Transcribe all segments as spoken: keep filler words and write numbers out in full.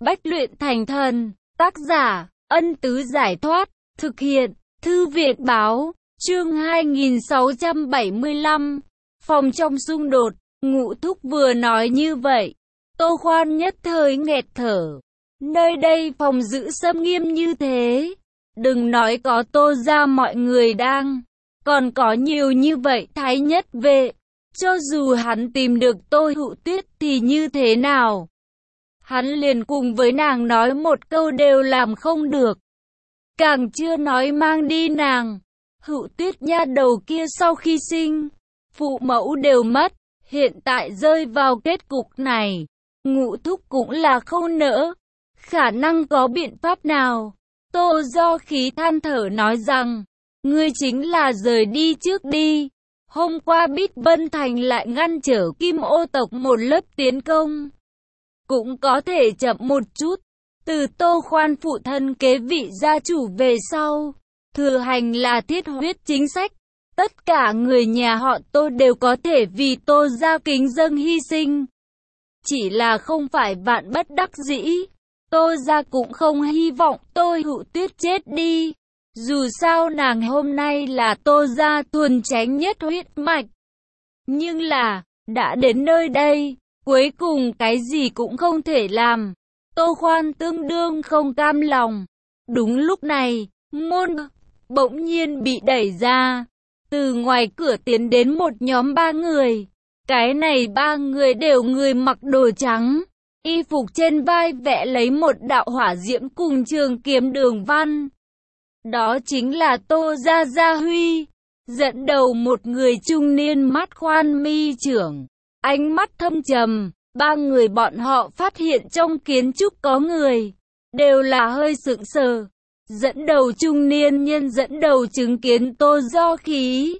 Bách luyện thành thần. Tác giả, Ân Tứ Giải Thoát. Thực hiện, Thư viện Báo. Chương hai nghìn sáu trăm bảy mươi lăm. Phòng trong xung đột. Ngũ Thúc vừa nói như vậy, Tô Khoan nhất thời nghẹt thở. Nơi đây phòng giữ xâm nghiêm như thế, đừng nói có Tô gia mọi người đang, còn có nhiều như vậy thái nhất vệ. Cho dù hắn tìm được Tô Hữu Tuyết thì như thế nào? Hắn liền cùng với nàng nói một câu đều làm không được. Càng chưa nói mang đi nàng. Hữu Tuyết nha đầu kia sau khi sinh, phụ mẫu đều mất, hiện tại rơi vào kết cục này. Ngũ Thúc cũng là không nỡ. Khả năng có biện pháp nào? Tô Do Khí than thở nói rằng, ngươi chính là rời đi trước đi. Hôm qua Bích Vân Thành lại ngăn trở Kim Ô tộc một lớp tiến công. Cũng có thể chậm một chút. Từ Tô Khoan phụ thân kế vị gia chủ về sau, thừa hành là thiết huyết chính sách. Tất cả người nhà họ Tô đều có thể vì Tô gia kính dâng hy sinh. Chỉ là không phải vạn bất đắc dĩ. Tô gia cũng không hy vọng Tô Hữu Tuyết chết đi. Dù sao nàng hôm nay là Tô gia thuần chánh nhất huyết mạch. Nhưng là, đã đến nơi đây, cuối cùng cái gì cũng không thể làm. Tô Khoan tương đương không cam lòng. Đúng lúc này, môn bỗng nhiên bị đẩy ra. Từ ngoài cửa tiến đến một nhóm ba người. Cái này ba người đều người mặc đồ trắng. Y phục trên vai vẽ lấy một đạo hỏa diễm cùng trường kiếm đường văn. Đó chính là Tô Gia Gia Huy. Dẫn đầu một người trung niên mắt khoan mi trưởng, ánh mắt thâm trầm. Ba người bọn họ phát hiện trong kiến trúc có người, đều là hơi sững sờ. Dẫn đầu trung niên nhân dẫn đầu chứng kiến Tô Do Khí.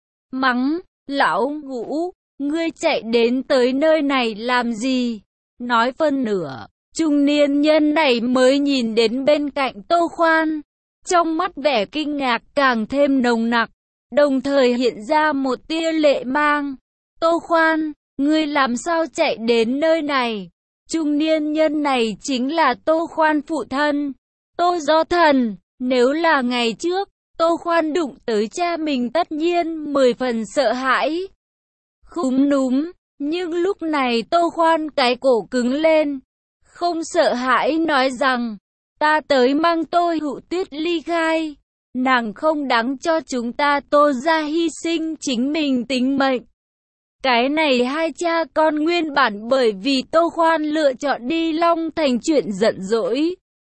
Mắng, lão Ngũ, ngươi chạy đến tới nơi này làm gì? Nói phân nửa, trung niên nhân này mới nhìn đến bên cạnh Tô Khoan. Trong mắt vẻ kinh ngạc càng thêm nồng nặc, đồng thời hiện ra một tia lệ mang. Tô Khoan, ngươi làm sao chạy đến nơi này? Trung niên nhân này chính là Tô Khoan phụ thân, Tô Do Thần. Nếu là ngày trước, Tô Khoan đụng tới cha mình tất nhiên mười phần sợ hãi. Khúm núm, nhưng lúc này Tô Khoan cái cổ cứng lên, không sợ hãi nói rằng, ta tới mang Tô Hữu Tuyết ly khai. Nàng không đáng cho chúng ta Tô gia hy sinh chính mình tính mệnh. Cái này hai cha con nguyên bản bởi vì Tô Khoan lựa chọn đi Long Thành chuyện giận dỗi.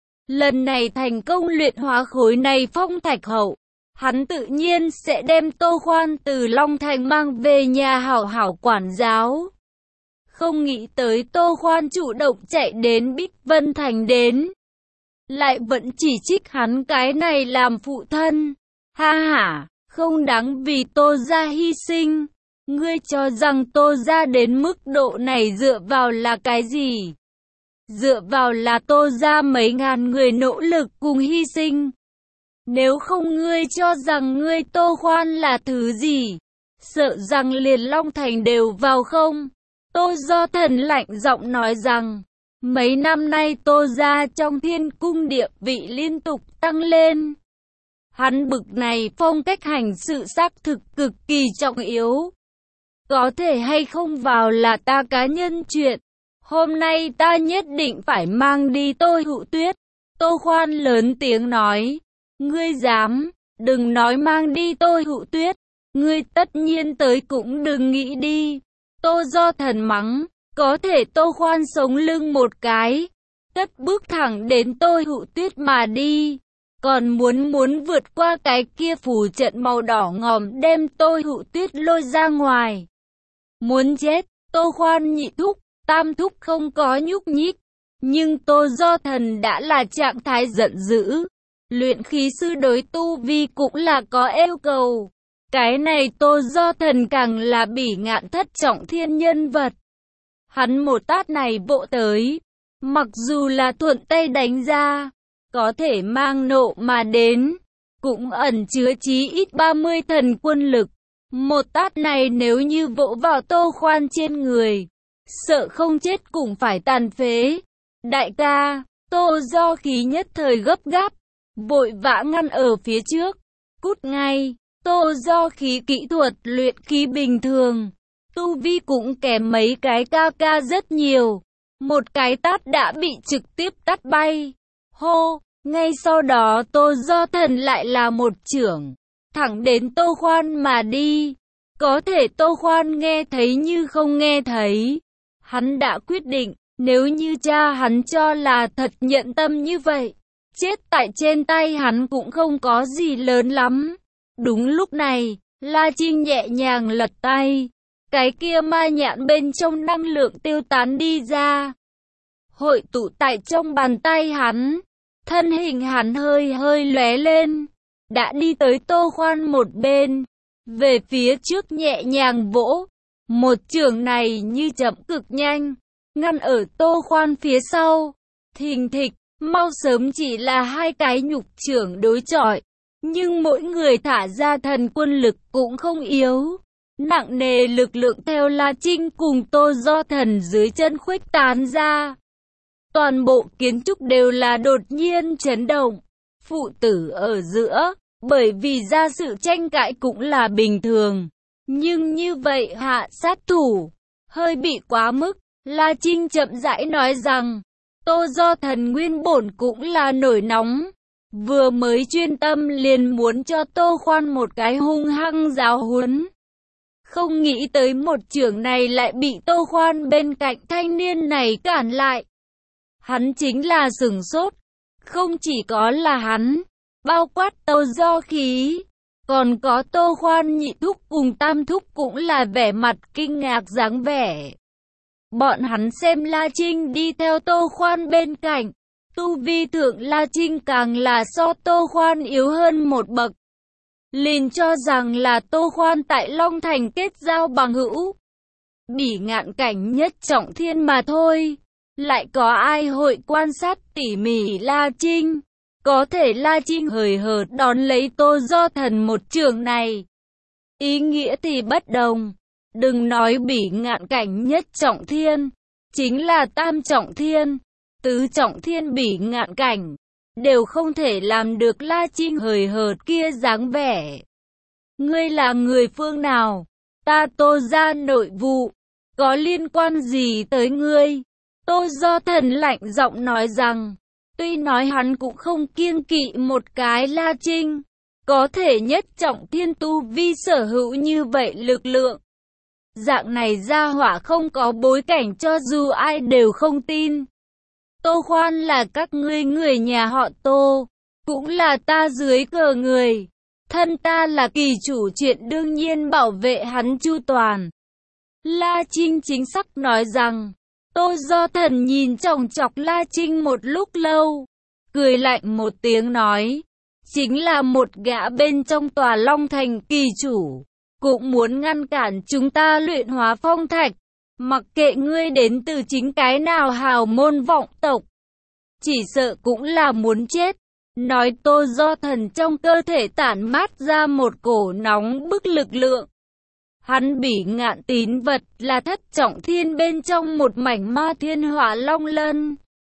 Lần này thành công luyện hóa khối này phong thạch hậu, hắn tự nhiên sẽ đem Tô Khoan từ Long Thành mang về nhà hảo hảo quản giáo. Không nghĩ tới Tô Khoan chủ động chạy đến Bích Vân Thành đến, lại vẫn chỉ trích hắn cái này làm phụ thân. Ha ha, không đáng vì Tô gia hy sinh. Ngươi cho rằng Tô gia đến mức độ này dựa vào là cái gì? Dựa vào là Tô gia mấy ngàn người nỗ lực cùng hy sinh. Nếu không ngươi cho rằng ngươi Tô Khoan là thứ gì? Sợ rằng liền Long Thành đều vào không? Tô Do Thần lạnh giọng nói rằng, mấy năm nay Tô gia trong thiên cung địa vị liên tục tăng lên. Hắn bực này phong cách hành sự xác thực cực kỳ trọng yếu. Có thể hay không vào là ta cá nhân chuyện. Hôm nay ta nhất định phải mang đi Tô Hữu Tuyết. Tô Khoan lớn tiếng nói, ngươi dám, đừng nói mang đi Tô Hữu Tuyết. Ngươi tất nhiên tới cũng đừng nghĩ đi. Tô Do Thần mắng, có thể Tô Khoan sống lưng một cái, cất bước thẳng đến Tô Hữu Tuyết mà đi. Còn muốn muốn vượt qua cái kia phù trận màu đỏ ngòm đem Tô Hữu Tuyết lôi ra ngoài. Muốn chết, Tô Khoan nhị thúc, tam thúc không có nhúc nhích. Nhưng Tô Do Thần đã là trạng thái giận dữ. Luyện khí sư đối tu vi cũng là có yêu cầu. Cái này Tô Do Thần càng là bỉ ngạn thất trọng thiên nhân vật. Hắn một tát này vỗ tới, mặc dù là thuận tay đánh ra, có thể mang nộ mà đến, cũng ẩn chứa chí ít ba mươi thần quân lực. Một tát này nếu như vỗ vào Tô Khoan trên người, sợ không chết cũng phải tàn phế. Đại ca, Tô Do Khí nhất thời gấp gáp, vội vã ngăn ở phía trước. Cút ngay, Tô Do Khí kỹ thuật luyện khí bình thường, tu vi cũng kém mấy cái ca ca rất nhiều. Một cái tát đã bị trực tiếp tát bay. Hô, ngay sau đó Tô Do Thần lại là một chưởng, thẳng đến Tô Khoan mà đi. Có thể Tô Khoan nghe thấy như không nghe thấy. Hắn đã quyết định, nếu như cha hắn cho là thật nhận tâm như vậy, chết tại trên tay hắn cũng không có gì lớn lắm. Đúng lúc này, La Trinh nhẹ nhàng lật tay, cái kia ma nhãn bên trong năng lượng tiêu tán đi ra, hội tụ tại trong bàn tay hắn. Thân hình hắn hơi hơi lóe lên, đã đi tới Tô Khoan một bên, về phía trước nhẹ nhàng vỗ. Một chưởng này như chậm cực nhanh, ngăn ở Tô Khoan phía sau. Thình thịch, mau sớm chỉ là hai cái nhục chưởng đối chọi, nhưng mỗi người thả ra thần quân lực cũng không yếu. Nặng nề lực lượng theo La Trinh cùng Tô Do Thần dưới chân khuếch tán ra. Toàn bộ kiến trúc đều là đột nhiên chấn động. Phụ tử ở giữa, bởi vì ra sự tranh cãi cũng là bình thường. Nhưng như vậy hạ sát thủ, hơi bị quá mức. La Trinh chậm rãi nói rằng, Tô Do Thần nguyên bổn cũng là nổi nóng. Vừa mới chuyên tâm liền muốn cho Tô Khoan một cái hung hăng giáo huấn. Không nghĩ tới một chưởng này lại bị Tô Khoan bên cạnh thanh niên này cản lại. Hắn chính là sửng sốt. Không chỉ có là hắn, bao quát Tô Do Khí, còn có Tô Khoan nhị thúc cùng tam thúc cũng là vẻ mặt kinh ngạc dáng vẻ. Bọn hắn xem La Trinh đi theo Tô Khoan bên cạnh, tu vi thượng La Trinh càng là so Tô Khoan yếu hơn một bậc. Liền cho rằng là Tô Khoan tại Long Thành kết giao bằng hữu. Bỉ Ngạn Cảnh nhất trọng thiên mà thôi. Lại có ai hội quan sát tỉ mỉ La Trinh? Có thể La Trinh hời hợt đón lấy Tô Do Thần một trường này. Ý nghĩa thì bất đồng. Đừng nói Bỉ Ngạn Cảnh nhất trọng thiên, chính là tam trọng thiên, tứ trọng thiên Bỉ Ngạn Cảnh, đều không thể làm được La Trinh hời hợt kia dáng vẻ. Ngươi là người phương nào? Ta Tô gia nội vụ, có liên quan gì tới ngươi? Tô Do Thần lạnh giọng nói rằng, tuy nói hắn cũng không kiêng kỵ một cái La Trinh, có thể nhất trọng thiên tu vi sở hữu như vậy lực lượng. Dạng này ra hỏa không có bối cảnh cho dù ai đều không tin. Tô Khoan là các ngươi người nhà họ Tô, cũng là ta dưới cờ người. Thân ta là kỳ chủ, chuyện đương nhiên bảo vệ hắn chu toàn. La Trinh chính xác nói rằng. Tô Do Thần nhìn chòng chọc La Trinh một lúc lâu, cười lạnh một tiếng nói, chính là một gã bên trong tòa Long Thành kỳ chủ, cũng muốn ngăn cản chúng ta luyện hóa phong thạch, mặc kệ ngươi đến từ chính cái nào hào môn vọng tộc, chỉ sợ cũng là muốn chết. Nói Tô Do Thần trong cơ thể tản mát ra một cổ nóng bức lực lượng. Hắn Bỉ Ngạn tín vật là thất trọng thiên bên trong một mảnh ma thiên hỏa long lân.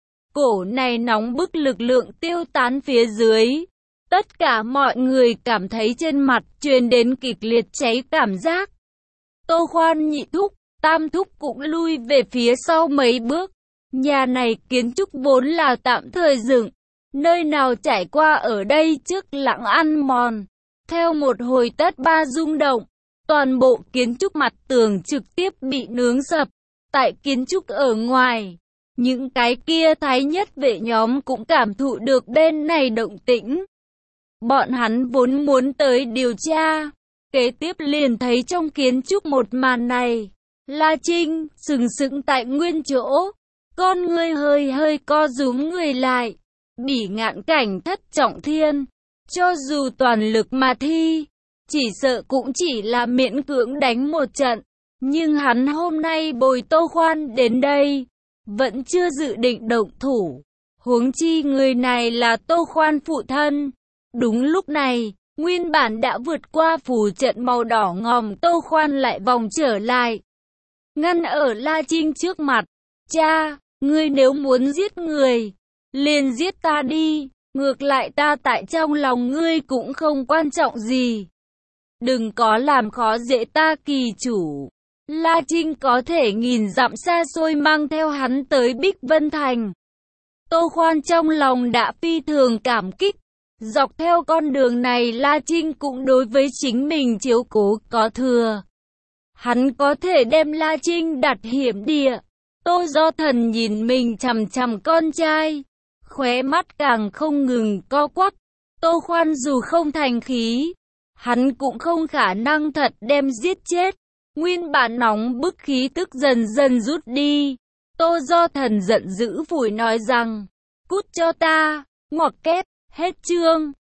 Cổ này nóng bức lực lượng tiêu tán phía dưới. Tất cả mọi người cảm thấy trên mặt truyền đến kịch liệt cháy cảm giác. Tô Khoan nhị thúc, tam thúc cũng lui về phía sau mấy bước. Nhà này kiến trúc vốn là tạm thời dựng, nơi nào trải qua ở đây trước lặng ăn mòn. Theo một hồi tất ba rung động, toàn bộ kiến trúc mặt tường trực tiếp bị nướng sập. Tại kiến trúc ở ngoài, những cái kia thái nhất vệ nhóm cũng cảm thụ được bên này động tĩnh. Bọn hắn vốn muốn tới điều tra, kế tiếp liền thấy trong kiến trúc một màn này. La Trinh sừng sững tại nguyên chỗ, con ngươi hơi hơi co rúm người lại. Bỉ Ngạn Cảnh thất trọng thiên, cho dù toàn lực mà thi, chỉ sợ cũng chỉ là miễn cưỡng đánh một trận. Nhưng hắn hôm nay bồi Tô Khoan đến đây, vẫn chưa dự định động thủ. Huống chi người này là Tô Khoan phụ thân. Đúng lúc này, nguyên bản đã vượt qua phù trận màu đỏ ngòm Tô Khoan lại vòng trở lại, ngăn ở La Trinh trước mặt. Cha, Ngươi nếu muốn giết người, liền giết ta đi, ngược lại ta tại trong lòng ngươi cũng không quan trọng gì. Đừng có làm khó dễ ta kỳ chủ. La Trinh có thể nghìn dặm xa xôi mang theo hắn tới Bích Vân Thành. Tô Khoan trong lòng đã phi thường cảm kích. Dọc theo con đường này La Trinh cũng đối với chính mình chiếu cố có thừa. Hắn có thể đem La Trinh đặt hiểm địa. Tô Do Thần nhìn mình chằm chằm con trai, khóe mắt càng không ngừng co quắp. Tô Khoan dù không thành khí, hắn cũng không khả năng thật đem giết chết. Nguyên bản nóng bức khí tức dần dần rút đi. Tô Do Thần giận dữ phủi nói rằng, cút cho ta, ngoặc kép, hết chương.